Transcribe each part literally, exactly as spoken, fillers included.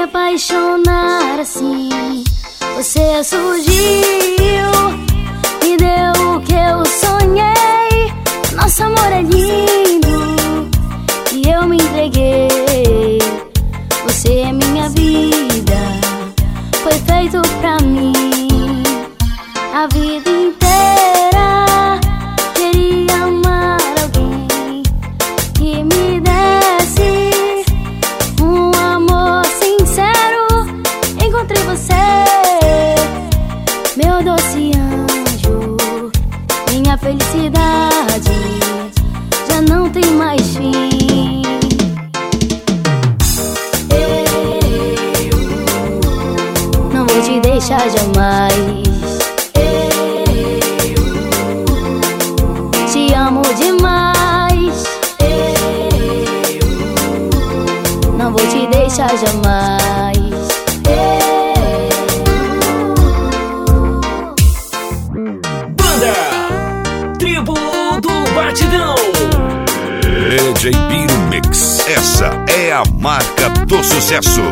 apaixonar assim. Você surgiu, me deu o que eu sonhei. Nosso amor é lindo e eu me entreguei. Você é minha vida, foi feito pra mim. A vida inteira queria amar alguém que me desse um amor sincero. Encontrei você, meu doce anjo. Minha felicidade já não tem mais fim. Eu não vou te deixar jamais. Te amo demais. Não vou te deixar jamais. Banda Tribo do Batidão, D J Biro Mix. Essa é a marca do sucesso.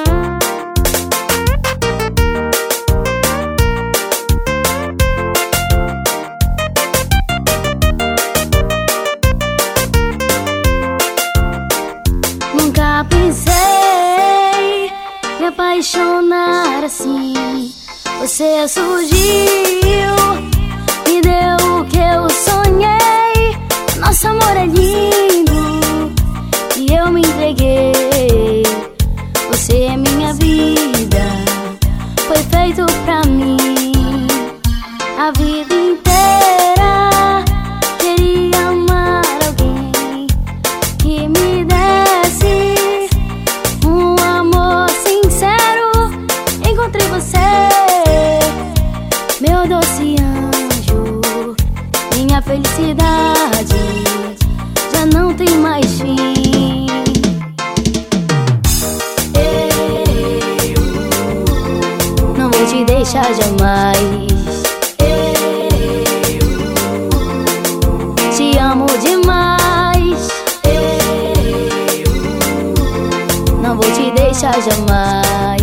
Nunca pensei me apaixonar assim. Você surgiu, me deu o que eu sonhei. Nosso amor é lindo e eu me entreguei. Você é minha vida, foi feito pra mim. A vida inteira queria amar alguém que me desse um amor sincero. Encontrei você, meu doce anjo. Minha felicidade já não tem mais fim. Eu não vou te deixar jamais. Te amo demais. Não vou te deixar jamais.